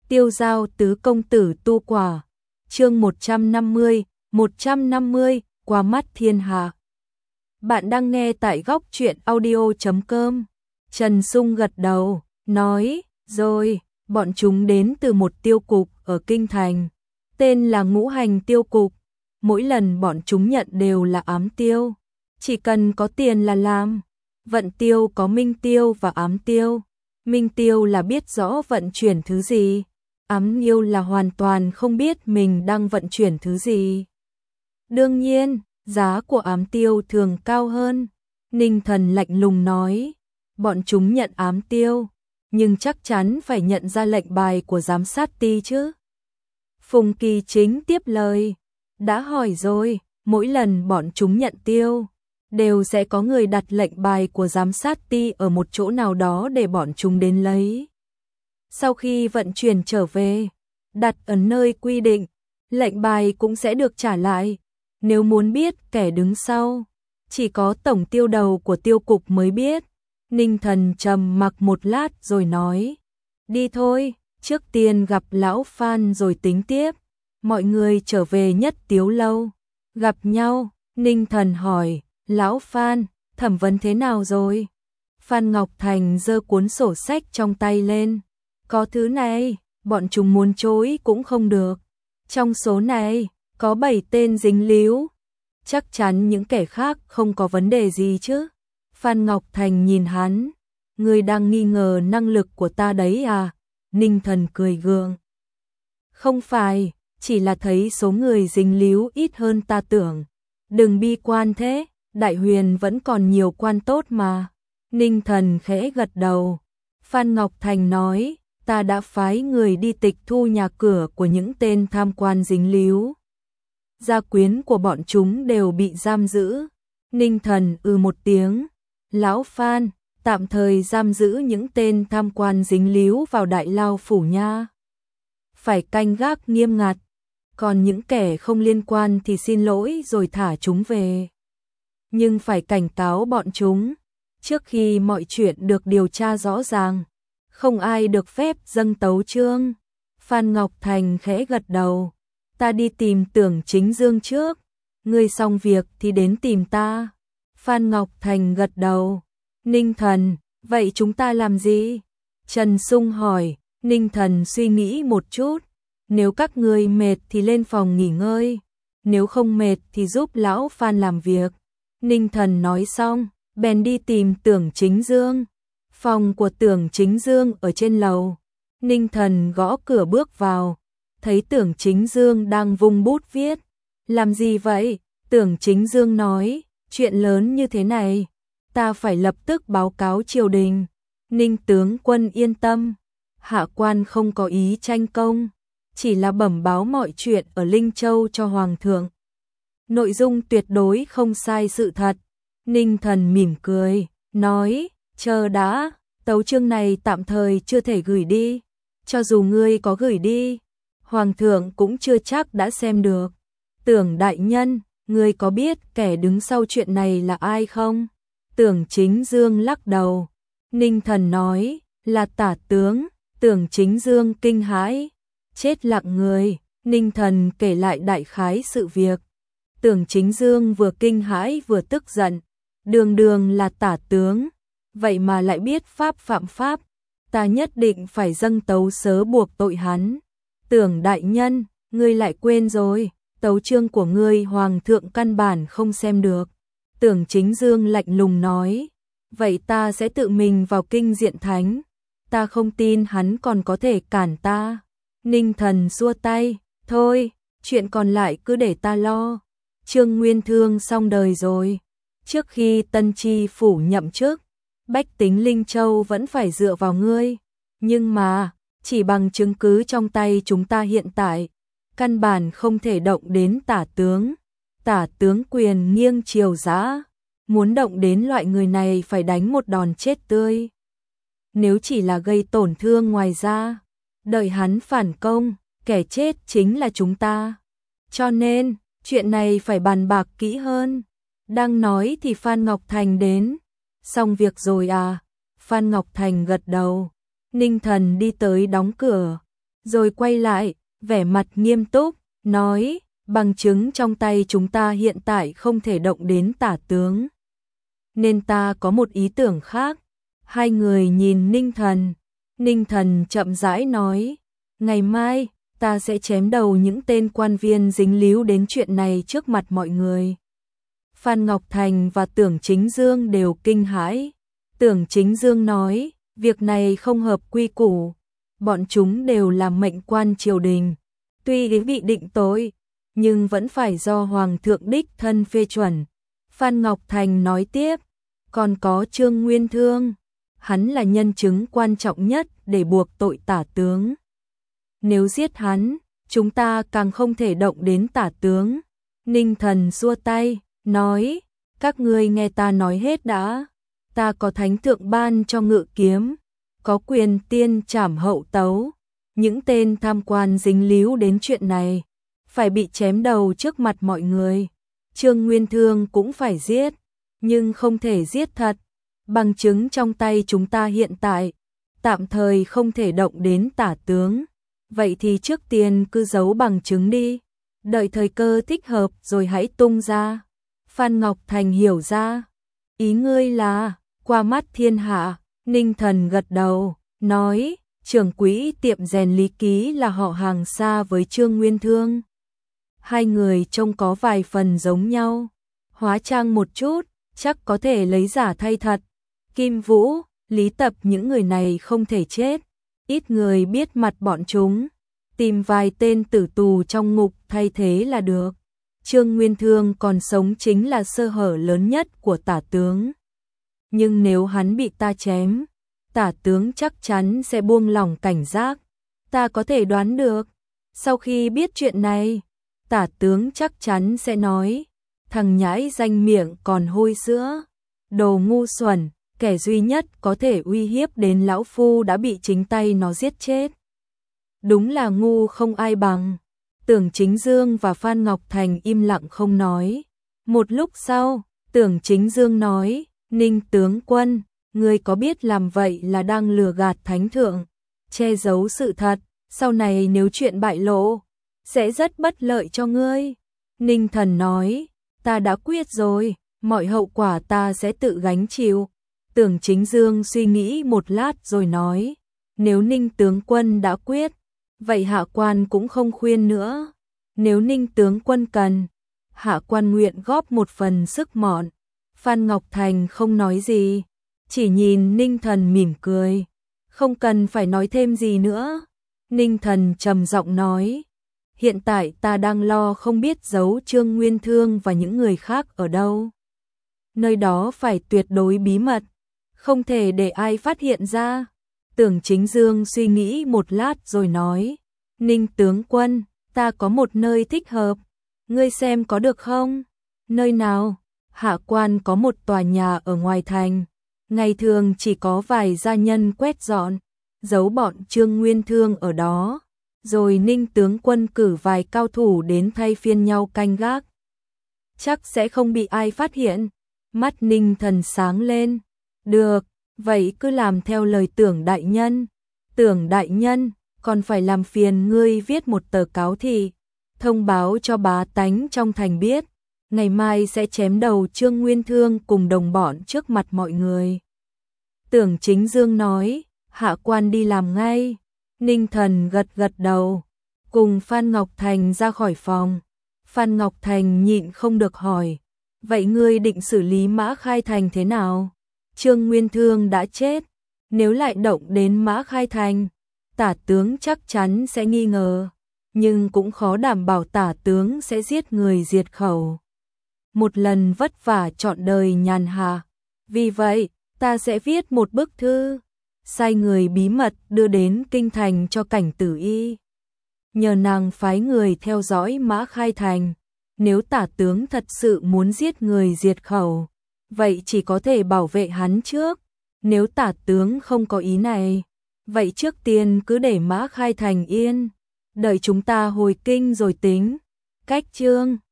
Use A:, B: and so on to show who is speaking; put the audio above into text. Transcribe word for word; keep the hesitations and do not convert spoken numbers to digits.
A: Tiêu giao tứ công tử tu quả. Chương một trăm năm mươi, một trăm năm mươi, qua mắt thiên hạ. Bạn đang nghe tại góc truyện audio chấm com. Trần Sung gật đầu, nói, rồi, bọn chúng đến từ một tiêu cục ở Kinh Thành. Tên là Ngũ Hành Tiêu Cục. Mỗi lần bọn chúng nhận đều là ám tiêu. Chỉ cần có tiền là làm. Vận tiêu có minh tiêu và ám tiêu. Minh tiêu là biết rõ vận chuyển thứ gì. Ám tiêu là hoàn toàn không biết mình đang vận chuyển thứ gì. Đương nhiên, giá của ám tiêu thường cao hơn. Ninh Thần lạnh lùng nói, bọn chúng nhận ám tiêu, nhưng chắc chắn phải nhận ra lệnh bài của giám sát ty chứ. Phùng Kỳ Chính tiếp lời, đã hỏi rồi, mỗi lần bọn chúng nhận tiêu, đều sẽ có người đặt lệnh bài của giám sát ty ở một chỗ nào đó để bọn chúng đến lấy. Sau khi vận chuyển trở về, đặt ở nơi quy định, lệnh bài cũng sẽ được trả lại. Nếu muốn biết kẻ đứng sau, chỉ có tổng tiêu đầu của tiêu cục mới biết. Ninh Thần trầm mặc một lát rồi nói, đi thôi, trước tiên gặp lão Phan rồi tính tiếp. Mọi người trở về Nhất Tiếu lâu, gặp nhau. Ninh Thần hỏi, lão Phan, thẩm vấn thế nào rồi? Phan Ngọc Thành giơ cuốn sổ sách trong tay lên, có thứ này, bọn chúng muốn chối cũng không được. Trong số này, có bảy tên dính líu. Chắc chắn những kẻ khác không có vấn đề gì chứ? Phan Ngọc Thành nhìn hắn, ngươi đang nghi ngờ năng lực của ta đấy à? Ninh Thần cười gượng. Không phải, chỉ là thấy số người dính líu ít hơn ta tưởng. Đừng bi quan thế, Đại Huyền vẫn còn nhiều quan tốt mà. Ninh Thần khẽ gật đầu. Phan Ngọc Thành nói, ta đã phái người đi tịch thu nhà cửa của những tên tham quan dính líu. Gia quyến của bọn chúng đều bị giam giữ. Ninh Thần ư một tiếng. Lão Phan, tạm thời giam giữ những tên tham quan dính líu vào đại lao phủ nha. Phải canh gác nghiêm ngặt. Còn những kẻ không liên quan thì xin lỗi rồi thả chúng về. Nhưng phải cảnh cáo bọn chúng, trước khi mọi chuyện được điều tra rõ ràng, không ai được phép dâng tấu chương. Phan Ngọc Thành khẽ gật đầu. Ta đi tìm Tưởng Chính Dương trước. Ngươi xong việc thì đến tìm ta. Phan Ngọc Thành gật đầu. Ninh Thần, vậy chúng ta làm gì? Trần Sung hỏi. Ninh Thần suy nghĩ một chút. Nếu các ngươi mệt thì lên phòng nghỉ ngơi. Nếu không mệt thì giúp lão Phan làm việc. Ninh Thần nói xong, bèn đi tìm Tưởng Chính Dương. Phòng của Tưởng Chính Dương ở trên lầu. Ninh Thần gõ cửa bước vào, thấy Tưởng Chính Dương đang vung bút viết. Làm gì vậy? Tưởng Chính Dương nói, chuyện lớn như thế này, ta phải lập tức báo cáo triều đình. Ninh tướng quân yên tâm, hạ quan không có ý tranh công, chỉ là bẩm báo mọi chuyện ở Linh Châu cho Hoàng thượng. Nội dung tuyệt đối không sai sự thật. Ninh Thần mỉm cười, nói, chờ đã, tấu chương này tạm thời chưa thể gửi đi. Cho dù ngươi có gửi đi, Hoàng thượng cũng chưa chắc đã xem được. Tưởng đại nhân, ngươi có biết kẻ đứng sau chuyện này là ai không? Tưởng Chính Dương lắc đầu. Ninh Thần nói, là tả tướng. Tưởng Chính Dương kinh hãi, chết lặng người. Ninh Thần kể lại đại khái sự việc. Tưởng Chính Dương vừa kinh hãi vừa tức giận. Đường đường là tả tướng, vậy mà lại biết pháp phạm pháp. Ta nhất định phải dâng tấu sớ buộc tội hắn. Tưởng đại nhân, ngươi lại quên rồi, tấu chương của ngươi Hoàng thượng căn bản không xem được. Tưởng Chính Dương lạnh lùng nói, vậy ta sẽ tự mình vào kinh diện thánh. Ta không tin hắn còn có thể cản ta. Ninh Thần xua tay, thôi, chuyện còn lại cứ để ta lo. Trương Nguyên Thương xong đời rồi. Trước khi Tân Tri phủ nhậm chức, bách tính Linh Châu vẫn phải dựa vào ngươi. Nhưng mà, chỉ bằng chứng cứ trong tay chúng ta hiện tại, căn bản không thể động đến tả tướng. Tả tướng quyền nghiêng triều dã, muốn động đến loại người này phải đánh một đòn chết tươi. Nếu chỉ là gây tổn thương ngoài ra, đợi hắn phản công, kẻ chết chính là chúng ta. Cho nên, chuyện này phải bàn bạc kỹ hơn. Đang nói thì Phan Ngọc Thành đến. Xong việc rồi à? Phan Ngọc Thành gật đầu. Ninh Thần đi tới đóng cửa, rồi quay lại, vẻ mặt nghiêm túc, nói, bằng chứng trong tay chúng ta hiện tại không thể động đến tả tướng. Nên ta có một ý tưởng khác. Hai người nhìn Ninh Thần. Ninh Thần chậm rãi nói, ngày mai, ta sẽ chém đầu những tên quan viên dính líu đến chuyện này trước mặt mọi người. Phan Ngọc Thành và Tưởng Chính Dương đều kinh hãi. Tưởng Chính Dương nói, việc này không hợp quy củ. Bọn chúng đều là mệnh quan triều đình. Tuy ý bị định tội, nhưng vẫn phải do Hoàng thượng đích thân phê chuẩn. Phan Ngọc Thành nói tiếp, còn có Trương Nguyên Thương. Hắn là nhân chứng quan trọng nhất để buộc tội tả tướng. Nếu giết hắn, chúng ta càng không thể động đến tả tướng. Ninh Thần xua tay, nói, các ngươi nghe ta nói hết đã. Ta có thánh thượng ban cho ngự kiếm, có quyền tiên trảm hậu tấu. Những tên tham quan dính líu đến chuyện này, phải bị chém đầu trước mặt mọi người. Trương Nguyên Thương cũng phải giết, nhưng không thể giết thật. Bằng chứng trong tay chúng ta hiện tại, tạm thời không thể động đến tả tướng. Vậy thì trước tiên cứ giấu bằng chứng đi, đợi thời cơ thích hợp rồi hãy tung ra. Phan Ngọc Thành hiểu ra, ý ngươi là qua mắt thiên hạ. Ninh Thần gật đầu, nói, trưởng quỹ tiệm rèn Lý Ký là họ hàng xa với Trương Nguyên Thương. Hai người trông có vài phần giống nhau, hóa trang một chút, chắc có thể lấy giả thay thật. Kim Vũ, Lý Tập những người này không thể chết, ít người biết mặt bọn chúng, tìm vài tên tử tù trong ngục thay thế là được. Trương Nguyên Thương còn sống chính là sơ hở lớn nhất của tả tướng. Nhưng nếu hắn bị ta chém, tả tướng chắc chắn sẽ buông lỏng cảnh giác. Ta có thể đoán được, sau khi biết chuyện này, tả tướng chắc chắn sẽ nói, thằng nhãi danh miệng còn hôi sữa, đồ ngu xuẩn, kẻ duy nhất có thể uy hiếp đến lão phu đã bị chính tay nó giết chết. Đúng là ngu không ai bằng. Tưởng Chính Dương và Phan Ngọc Thành im lặng không nói. Một lúc sau, Tưởng Chính Dương nói, Ninh tướng quân, ngươi có biết làm vậy là đang lừa gạt thánh thượng, che giấu sự thật, sau này nếu chuyện bại lộ, sẽ rất bất lợi cho ngươi. Ninh Thần nói, ta đã quyết rồi, mọi hậu quả ta sẽ tự gánh chịu. Tưởng Chính Dương suy nghĩ một lát rồi nói, nếu Ninh tướng quân đã quyết, vậy hạ quan cũng không khuyên nữa. Nếu Ninh tướng quân cần, hạ quan nguyện góp một phần sức mọn. Phan Ngọc Thành không nói gì, chỉ nhìn Ninh Thần mỉm cười, không cần phải nói thêm gì nữa. Ninh Thần trầm giọng nói, hiện tại ta đang lo không biết giấu Trương Nguyên Thương và những người khác ở đâu. Nơi đó phải tuyệt đối bí mật, không thể để ai phát hiện ra. Tưởng Chính Dương suy nghĩ một lát rồi nói, Ninh tướng quân, ta có một nơi thích hợp, ngươi xem có được không? Nơi nào? Hạ quan có một tòa nhà ở ngoài thành, ngày thường chỉ có vài gia nhân quét dọn, giấu bọn Trương Nguyên Thương ở đó, rồi Ninh tướng quân cử vài cao thủ đến thay phiên nhau canh gác. Chắc sẽ không bị ai phát hiện. Mắt Ninh Thần sáng lên. Được, vậy cứ làm theo lời Tưởng đại nhân. Tưởng đại nhân, còn phải làm phiền ngươi viết một tờ cáo thị, thông báo cho bá tánh trong thành biết, ngày mai sẽ chém đầu Trương Nguyên Thương cùng đồng bọn trước mặt mọi người. Tưởng Chính Dương nói, hạ quan đi làm ngay. Ninh Thần gật gật đầu, cùng Phan Ngọc Thành ra khỏi phòng. Phan Ngọc Thành nhịn không được hỏi, vậy ngươi định xử lý Mã Khai Thành thế nào? Trương Nguyên Thương đã chết, nếu lại động đến Mã Khai Thành, tả tướng chắc chắn sẽ nghi ngờ, nhưng cũng khó đảm bảo tả tướng sẽ giết người diệt khẩu. Một lần vất vả trọn đời nhàn hạ, vì vậy ta sẽ viết một bức thư, sai người bí mật đưa đến kinh thành cho Cảnh Tử Y, nhờ nàng phái người theo dõi Mã Khai Thành. Nếu tả tướng thật sự muốn giết người diệt khẩu, vậy chỉ có thể bảo vệ hắn trước. Nếu tả tướng không có ý này, vậy trước tiên cứ để Mã Khai Thành yên, đợi chúng ta hồi kinh rồi tính. Cách chương